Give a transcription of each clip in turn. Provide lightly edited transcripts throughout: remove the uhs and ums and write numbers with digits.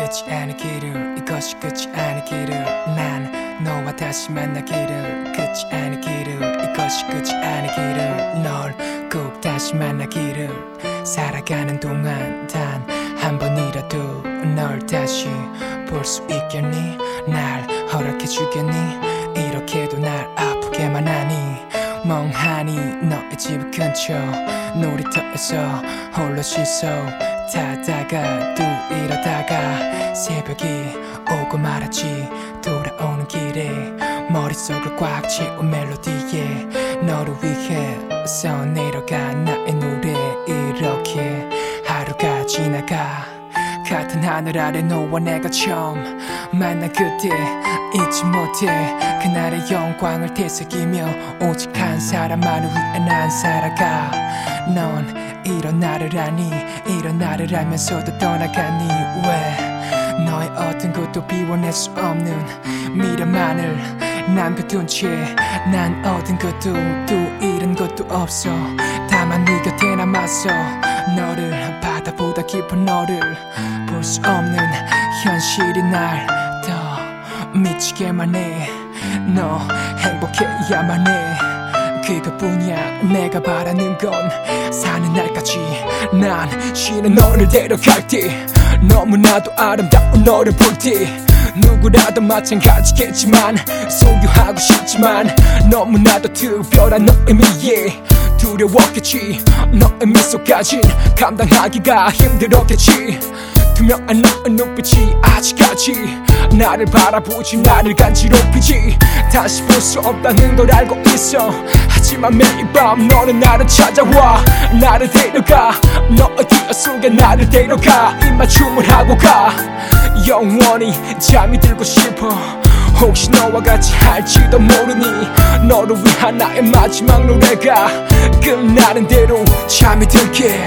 끝이 아니기를 이것이 끝이 아니기를 난 너와 다시 만나기를 끝이 아니기를 이것이 끝이 아니기를 널 꼭 다시 만나기를 살아가는 동안 단 한 번이라도 널 다시 볼 수 있겠니 날 허락해 주겠니 이렇게도 날 아프게만 하니 멍하니 너의 집 근처 놀이터에서 홀로 씻어 타다가 또 이러다가 새벽이 오고 말았지 돌아오는 길에 머릿속을 꽉 채운 멜로디에 너를 위해 써내려가 나의 노래 이렇게 하루가 지나가 같은 하늘 아래 너와 내가 처음 만난 그때 잊지 못해 그날의 영광을 되새기며 오직 한 사람만을 위해 난 살아가 넌 이런 나를 아니 이런 나를 알면서도 떠나가니 왜 너의 어떤 것도 비워낼 수 없는 미련만을 남겨둔 채 난 얻은 것도 또 잃은 것도 없어 다만 네 곁에 남았어 너를 바다보다 깊은 너를 볼 수 없는 현실이 날 더 미치게만 해너 행복해야만 해 그것뿐이야 내가 바라는 건 사는 날까지 난 쉬는 너를 데려갈 때 너무나도 아름다운 너를 볼 때 누구라도 마찬가지겠지만 소유하고 싶지만 너무나도 특별한 너의 미에 두려웠겠지 너의 미소까진 감당하기가 힘들었겠지 투명한 너의 눈빛이 아직까지 나를 바라보지 나를 간지럽히지 다시 볼 수 없다는 걸 알고 있어 하지만 매일 밤 너는 나를 찾아와 나를 데려가 너의 기억 속에 나를 데려가 입맞춤을 하고 가 영원히 잠이 들고 싶어 혹시 너와 같이 할지도 모르니 너를 위한 나의 마지막 노래가 끝나는 대로 잠이 들게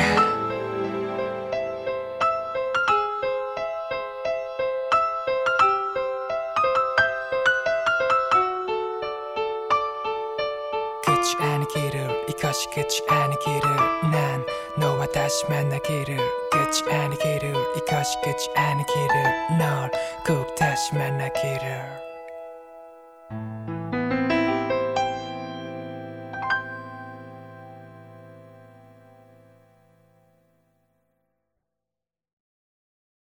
끝이 아니기를 이것이 끝이 아니기를 난 너와 다시 만나기를 끝이 아니기를 이것이 끝이 아니기를 널 꼭 다시 만나기를